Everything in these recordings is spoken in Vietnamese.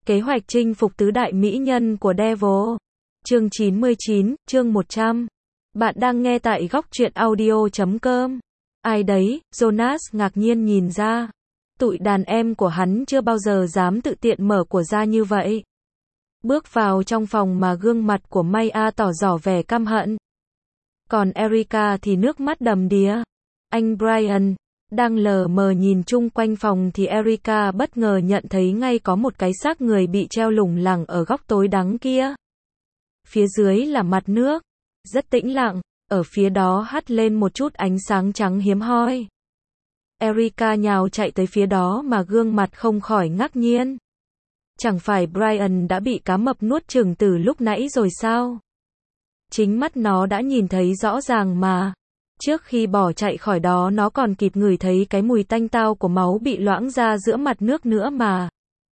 Kế hoạch chinh phục tứ đại mỹ nhân của Devil. Chương 99, chương 100. Bạn đang nghe tại góc truyện audio.com. Ai đấy? Jonas ngạc nhiên nhìn ra. Tụi đàn em của hắn chưa bao giờ dám tự tiện mở của ra như vậy. Bước vào trong phòng mà gương mặt của Maya tỏ rõ vẻ căm hận. Còn Erica thì nước mắt đầm đìa. Anh Brian đang lờ mờ nhìn chung quanh phòng thì Erica bất ngờ nhận thấy ngay có một cái xác người bị treo lủng lẳng ở góc tối đắng kia. Phía dưới là mặt nước, rất tĩnh lặng, ở phía đó hắt lên một chút ánh sáng trắng hiếm hoi. Erica nhào chạy tới phía đó mà gương mặt không khỏi ngạc nhiên. Chẳng phải Brian đã bị cá mập nuốt chửng từ lúc nãy rồi sao? Chính mắt nó đã nhìn thấy rõ ràng mà. Trước khi bỏ chạy khỏi đó nó còn kịp ngửi thấy cái mùi tanh tao của máu bị loãng ra giữa mặt nước nữa mà.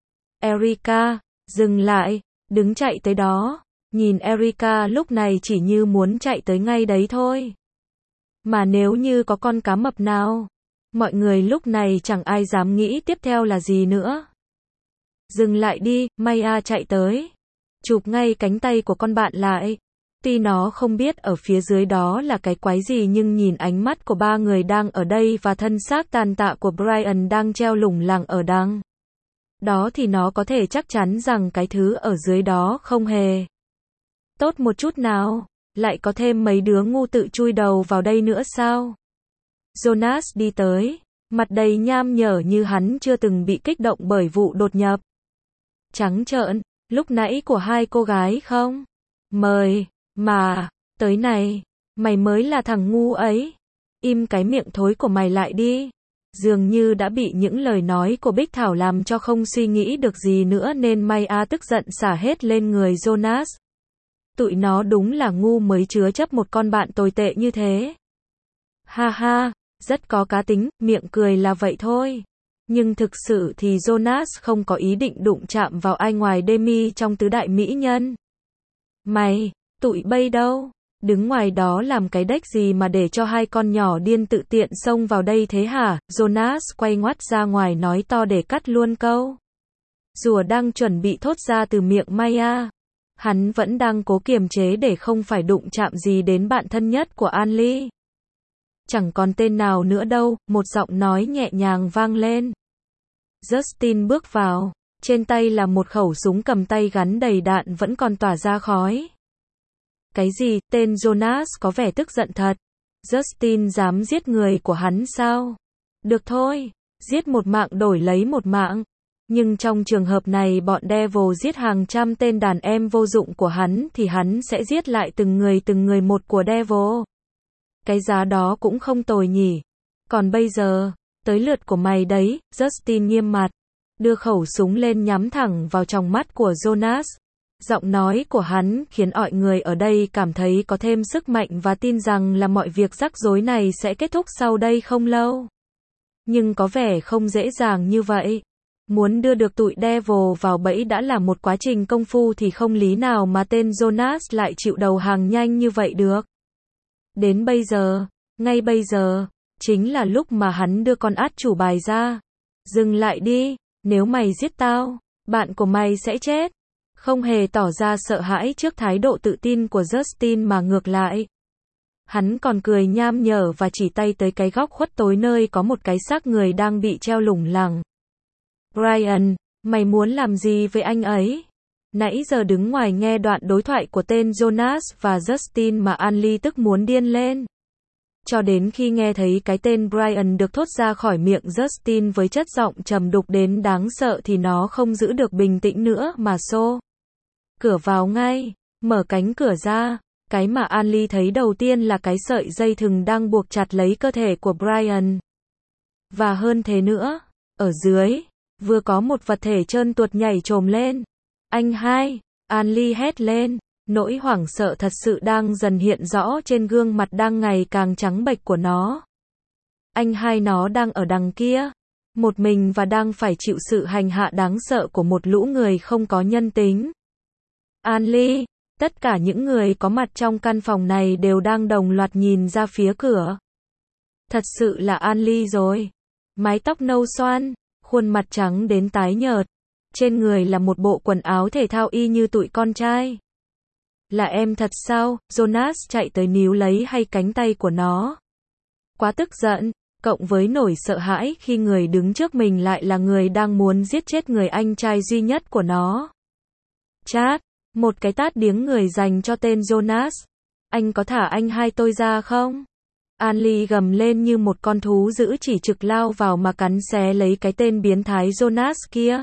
Erica, dừng lại, đứng chạy tới đó. Nhìn Erica lúc này chỉ như muốn chạy tới ngay đấy thôi. Mà nếu như có con cá mập nào, mọi người lúc này chẳng ai dám nghĩ tiếp theo là gì nữa. Dừng lại đi, Maya chạy tới. Chụp ngay cánh tay của con bạn lại. Tuy nó không biết ở phía dưới đó là cái quái gì nhưng nhìn ánh mắt của ba người đang ở đây và thân xác tàn tạ của Brian đang treo lủng lẳng ở đằng đó thì nó có thể chắc chắn rằng cái thứ ở dưới đó không hề tốt một chút nào. Lại có thêm mấy đứa ngu tự chui đầu vào đây nữa sao? Jonas đi tới, mặt đầy nham nhở như hắn chưa từng bị kích động bởi vụ đột nhập. Trắng trợn, lúc nãy của hai cô gái không? Mời, mà, tới này, mày mới là thằng ngu ấy. Im cái miệng thối của mày lại đi. Dường như đã bị những lời nói của Bích Thảo làm cho không suy nghĩ được gì nữa nên Maya tức giận xả hết lên người Jonas. Tụi nó đúng là ngu mới chứa chấp một con bạn tồi tệ như thế. Ha ha, rất có cá tính, miệng cười là vậy thôi. Nhưng thực sự thì Jonas không có ý định đụng chạm vào ai ngoài Demi trong tứ đại mỹ nhân. Mày, tụi bay đâu? Đứng ngoài đó làm cái đếch gì mà để cho hai con nhỏ điên tự tiện xông vào đây thế hả? Jonas quay ngoắt ra ngoài nói to để cắt luôn câu rùa đang chuẩn bị thốt ra từ miệng Maya. Hắn vẫn đang cố kiềm chế để không phải đụng chạm gì đến bạn thân nhất của Anly. Chẳng còn tên nào nữa đâu, một giọng nói nhẹ nhàng vang lên. Justin bước vào, trên tay là một khẩu súng cầm tay gắn đầy đạn vẫn còn tỏa ra khói. Cái gì? Tên Jonas có vẻ tức giận thật. Justin dám giết người của hắn sao? Được thôi, giết một mạng đổi lấy một mạng. Nhưng trong trường hợp này bọn Devil giết hàng trăm tên đàn em vô dụng của hắn thì hắn sẽ giết lại từng người một của Devil. Cái giá đó cũng không tồi nhỉ. Còn bây giờ, tới lượt của mày đấy. Justin nghiêm mặt, đưa khẩu súng lên nhắm thẳng vào tròng mắt của Jonas. Giọng nói của hắn khiến mọi người ở đây cảm thấy có thêm sức mạnh và tin rằng là mọi việc rắc rối này sẽ kết thúc sau đây không lâu. Nhưng có vẻ không dễ dàng như vậy. Muốn đưa được tụi Devil vào bẫy đã là một quá trình công phu thì không lý nào mà tên Jonas lại chịu đầu hàng nhanh như vậy được. Đến bây giờ, ngay bây giờ, chính là lúc mà hắn đưa con át chủ bài ra. Dừng lại đi, nếu mày giết tao, bạn của mày sẽ chết. Không hề tỏ ra sợ hãi trước thái độ tự tin của Justin mà ngược lại. Hắn còn cười nham nhở và chỉ tay tới cái góc khuất tối nơi có một cái xác người đang bị treo lủng lẳng. Brian, mày muốn làm gì với anh ấy? Nãy giờ đứng ngoài nghe đoạn đối thoại của tên Jonas và Justin mà Anly tức muốn điên lên. Cho đến khi nghe thấy cái tên Brian được thốt ra khỏi miệng Justin với chất giọng trầm đục đến đáng sợ thì nó không giữ được bình tĩnh nữa mà xô cửa vào ngay, mở cánh cửa ra. Cái mà Anly thấy đầu tiên là cái sợi dây thừng đang buộc chặt lấy cơ thể của Brian. Và hơn thế nữa, ở dưới vừa có một vật thể trơn tuột nhảy chồm lên. Anh hai, Anly hét lên, nỗi hoảng sợ thật sự đang dần hiện rõ trên gương mặt đang ngày càng trắng bệch của nó. Anh hai nó đang ở đằng kia, một mình và đang phải chịu sự hành hạ đáng sợ của một lũ người không có nhân tính. Anly, tất cả những người có mặt trong căn phòng này đều đang đồng loạt nhìn ra phía cửa. Thật sự là Anly rồi. Mái tóc nâu xoăn, khuôn mặt trắng đến tái nhợt, Trên người là một bộ quần áo thể thao y như tụi con trai. Là em thật sao? Jonas chạy tới níu lấy hai cánh tay của nó. Quá tức giận, cộng với nỗi sợ hãi khi người đứng trước mình lại là người đang muốn giết chết người anh trai duy nhất của nó. Chát, một cái tát điếng người dành cho tên Jonas. Anh có thả anh hai tôi ra không? Anlie gầm lên như một con thú dữ chỉ trực lao vào mà cắn xé lấy cái tên biến thái Jonas kia.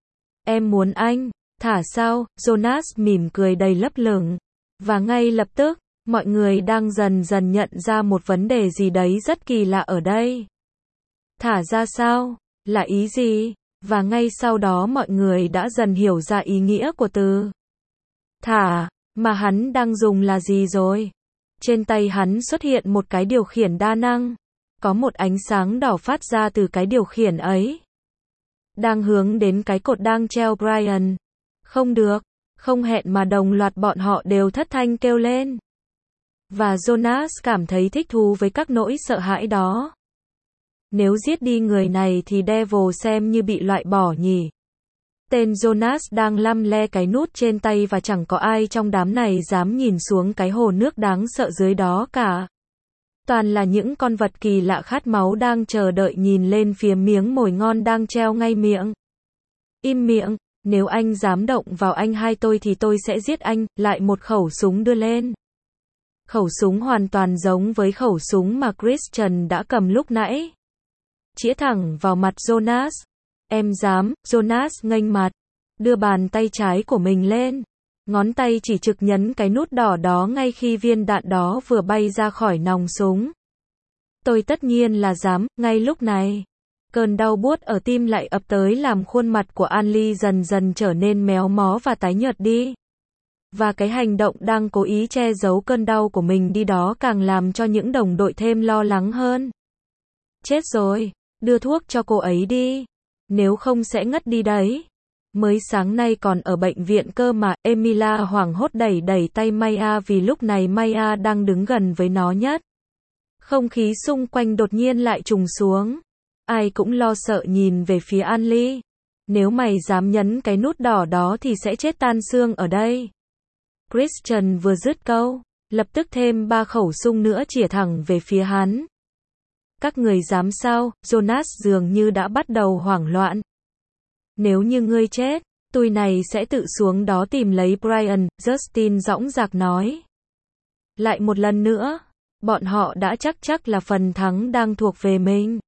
Em muốn anh thả sao? Jonas mỉm cười đầy lấp lửng. Và ngay lập tức, mọi người đang dần dần nhận ra một vấn đề gì đấy rất kỳ lạ ở đây. Thả ra sao? Là ý gì? Và ngay sau đó mọi người đã dần hiểu ra ý nghĩa của từ thả mà hắn đang dùng là gì rồi. Trên tay hắn xuất hiện một cái điều khiển đa năng. Có một ánh sáng đỏ phát ra từ cái điều khiển ấy. Đang hướng đến cái cột đang treo Brian. Không được, không hẹn mà đồng loạt bọn họ đều thất thanh kêu lên. Và Jonas cảm thấy thích thú với các nỗi sợ hãi đó. Nếu giết đi người này thì Devil xem như bị loại bỏ nhỉ. Tên Jonas đang lăm le cái nút trên tay và chẳng có ai trong đám này dám nhìn xuống cái hồ nước đáng sợ dưới đó cả. Toàn là những con vật kỳ lạ khát máu đang chờ đợi nhìn lên phía miếng mồi ngon đang treo ngay miệng. Im miệng, nếu anh dám động vào anh hai tôi thì tôi sẽ giết anh, lại một khẩu súng đưa lên. Khẩu súng hoàn toàn giống với khẩu súng mà Christian đã cầm lúc nãy. Chĩa thẳng vào mặt Jonas. Em dám? Jonas nghênh mặt. Đưa bàn tay trái của mình lên. Ngón tay chỉ trực nhấn cái nút đỏ đó ngay khi viên đạn đó vừa bay ra khỏi nòng súng. Tôi tất nhiên là dám, ngay lúc này. Cơn đau buốt ở tim lại ập tới làm khuôn mặt của Anlie dần dần trở nên méo mó và tái nhợt đi. Và cái hành động đang cố ý che giấu cơn đau của mình đi đó càng làm cho những đồng đội thêm lo lắng hơn. Chết rồi, đưa thuốc cho cô ấy đi. Nếu không sẽ ngất đi đấy. Mới sáng nay còn ở bệnh viện cơ mà. Emilia hoảng hốt đẩy tay Maya vì lúc này Maya đang đứng gần với nó nhất. Không khí xung quanh đột nhiên lại trùng xuống. Ai cũng lo sợ nhìn về phía Anlie. Nếu mày dám nhấn cái nút đỏ đó thì sẽ chết tan xương ở đây. Christian vừa dứt câu, lập tức thêm 3 khẩu súng nữa chĩa thẳng về phía hắn. Các người dám sao? Jonas dường như đã bắt đầu hoảng loạn. Nếu như ngươi chết, tụi này sẽ tự xuống đó tìm lấy Brian, Justin dõng dạc nói. Lại một lần nữa, bọn họ đã chắc là phần thắng đang thuộc về mình.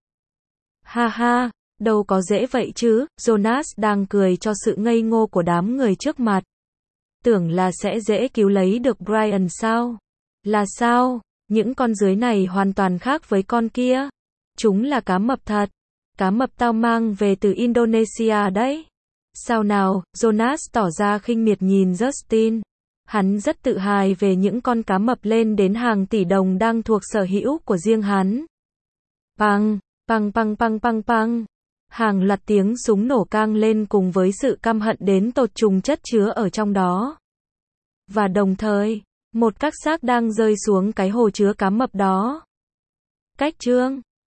Ha ha, đâu có dễ vậy chứ, Jonas đang cười cho sự ngây ngô của đám người trước mặt. Tưởng là sẽ dễ cứu lấy được Brian sao? Là sao? Những con dưới này hoàn toàn khác với con kia. Chúng là cá mập thật. Cá mập tao mang về từ Indonesia đấy. Sao nào? Jonas tỏ ra khinh miệt nhìn Justin. Hắn rất tự hào về những con cá mập lên đến hàng tỷ đồng đang thuộc sở hữu của riêng hắn. Pang, pang pang pang pang pang. Hàng loạt tiếng súng nổ cang lên cùng với sự căm hận đến tột trùng chất chứa ở trong đó. Và đồng thời, một các xác đang rơi xuống cái hồ chứa cá mập đó. Cách chương